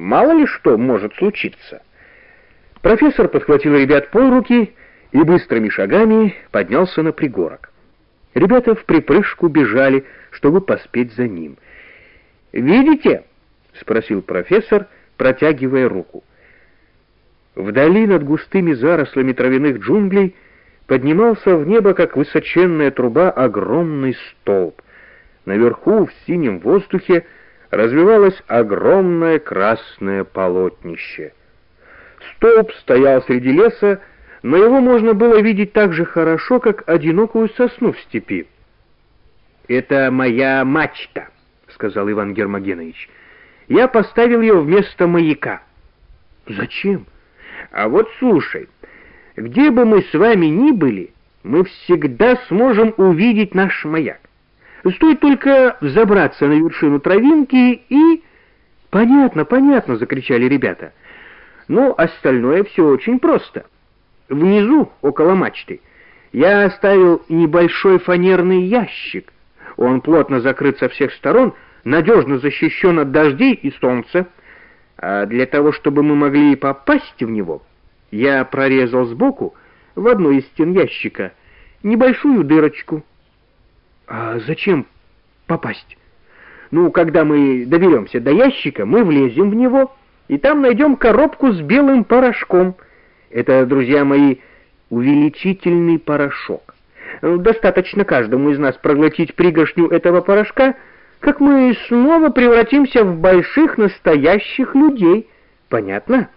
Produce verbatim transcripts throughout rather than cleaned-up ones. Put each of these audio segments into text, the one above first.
мало ли что может случиться. Профессор подхватил ребят под руки и быстрыми шагами поднялся на пригорок. Ребята вприпрыжку бежали, чтобы поспеть за ним. «Видите?» — спросил профессор, протягивая руку. Вдали над густыми зарослями травяных джунглей поднимался в небо, как высоченная труба, огромный столб. Наверху, в синем воздухе, развивалось огромное красное полотнище. Столб стоял среди леса, но его можно было видеть так же хорошо, как одинокую сосну в степи. «Это моя мачта», — сказал Иван Гермогенович. «Я поставил ее вместо маяка». «Зачем?» «А вот слушай, где бы мы с вами ни были, мы всегда сможем увидеть наш маяк. Стоит только взобраться на вершину травинки и...» «Понятно, понятно», — закричали ребята. «Ну, остальное все очень просто. Внизу, около мачты, я оставил небольшой фанерный ящик. Он плотно закрыт со всех сторон, надежно защищен от дождей и солнца. А для того, чтобы мы могли попасть в него, я прорезал сбоку, в одной из стен ящика, небольшую дырочку». «А зачем попасть?» «Ну, когда мы доберемся до ящика, мы влезем в него, и там найдем коробку с белым порошком. Это, друзья мои, увеличительный порошок. Достаточно каждому из нас проглотить пригоршню этого порошка, как мы снова превратимся в больших настоящих людей. Понятно?»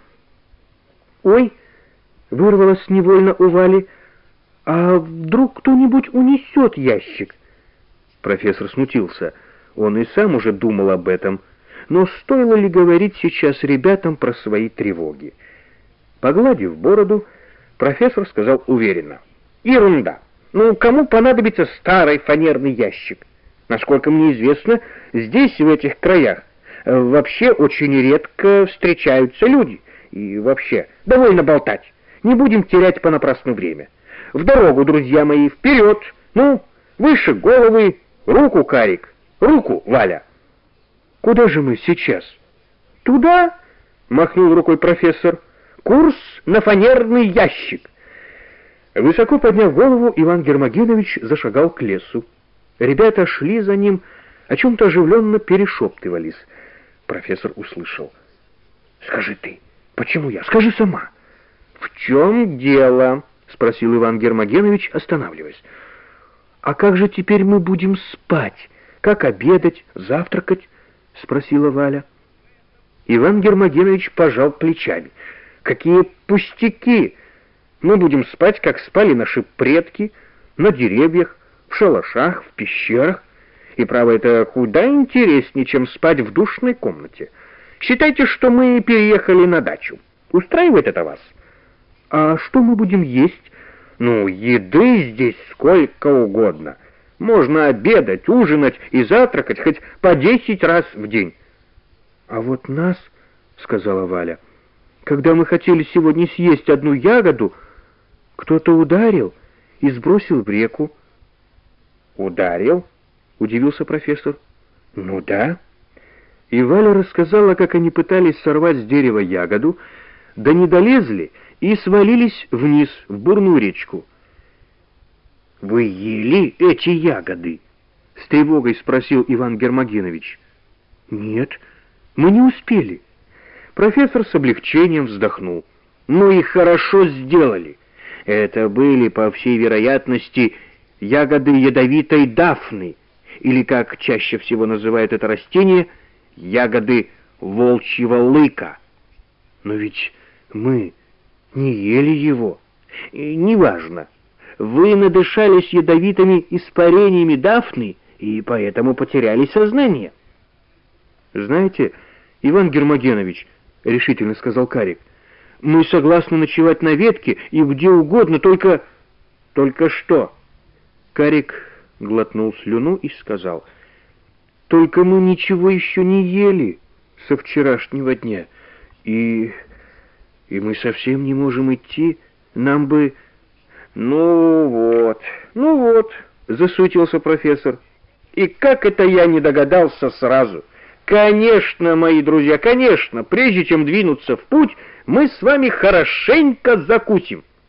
«Ой!» — вырвалось невольно у Вали. «А вдруг кто-нибудь унесет ящик?» Профессор смутился. Он и сам уже думал об этом. Но стоило ли говорить сейчас ребятам про свои тревоги? Погладив бороду, профессор сказал уверенно: «Ерунда! Ну, кому понадобится старый фанерный ящик? Насколько мне известно, здесь, в этих краях, вообще очень редко встречаются люди. И вообще, довольно болтать. Не будем терять понапрасну время. В дорогу, друзья мои, вперед! Ну, выше головы! Руку, Карик! Руку, Валя!» «Куда же мы сейчас?» «Туда!» — махнул рукой профессор. «Курс на фанерный ящик!» Высоко подняв голову, Иван Гермогенович зашагал к лесу. Ребята шли за ним, о чем-то оживленно перешептывались. Профессор услышал: «Скажи ты, почему я? Скажи сама». «В чем дело?» — спросил Иван Гермогенович, останавливаясь. «А как же теперь мы будем спать? Как обедать, завтракать?» — спросила Валя. Иван Гермогенович пожал плечами. «Какие пустяки! Мы будем спать, как спали наши предки, на деревьях, в шалашах, в пещерах. И, право, это куда интереснее, чем спать в душной комнате. Считайте, что мы переехали на дачу. Устраивает это вас?» «А что мы будем есть?» «Ну, еды здесь сколько угодно. Можно обедать, ужинать и завтракать хоть по десять раз в день». «А вот нас, — сказала Валя, — когда мы хотели сегодня съесть одну ягоду, кто-то ударил и сбросил в реку». «Ударил?» — удивился профессор. «Ну да». И Валя рассказала, как они пытались сорвать с дерева ягоду, да не долезли и свалились вниз, в бурную речку. «Вы ели эти ягоды?» — с тревогой спросил Иван Гермогенович. «Нет, мы не успели». Профессор с облегчением вздохнул. «Ну и хорошо сделали. Это были, по всей вероятности, ягоды ядовитой дафны, или, как чаще всего называют это растение, ягоды волчьего лыка». «Но ведь мы не ели его». И «неважно. Вы надышались ядовитыми испарениями дафны и поэтому потеряли сознание». «Знаете, Иван Гермогенович, — решительно сказал Карик, — мы согласны ночевать на ветке и где угодно, только...» «Только что?» Карик глотнул слюну и сказал: «Только мы ничего еще не ели со вчерашнего дня, и... и мы совсем не можем идти, нам бы...» «Ну вот, ну вот», — засуетился профессор. «И как это я не догадался сразу? Конечно, мои друзья, конечно, прежде чем двинуться в путь, мы с вами хорошенько закусим.